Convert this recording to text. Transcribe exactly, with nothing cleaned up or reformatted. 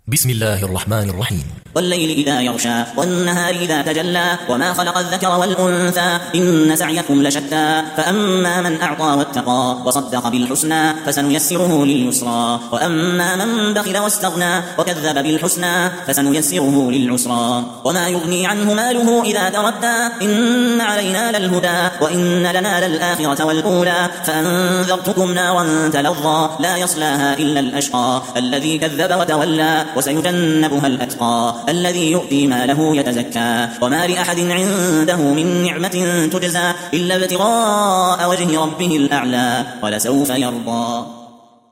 بسم الله الرحمن الرحيم. والليل إذا يغشى والنهار إذا تجلى وما خلق الذكر والأنثى إن سعيكم لشتى فأما من أعطى واتقى وصدق بالحسنى فسنيسره لليسرى وأما من بخل واستغنى وكذب بالحسنى فسنيسره للعسرى وما يغني عنه ماله إذا تردى إن علينا للهدى وإن لنا للآخرة والأولى فأنذرتكم نارا تلظى لا يصلاها إلا الأشقى الذي كذب وتولى وسيجنبها الأتقى الذي يؤتي ماله يتزكى وما لأحد عنده من نعمة تجزى إلا ابتغاء وجه ربه الأعلى ولسوف يرضى.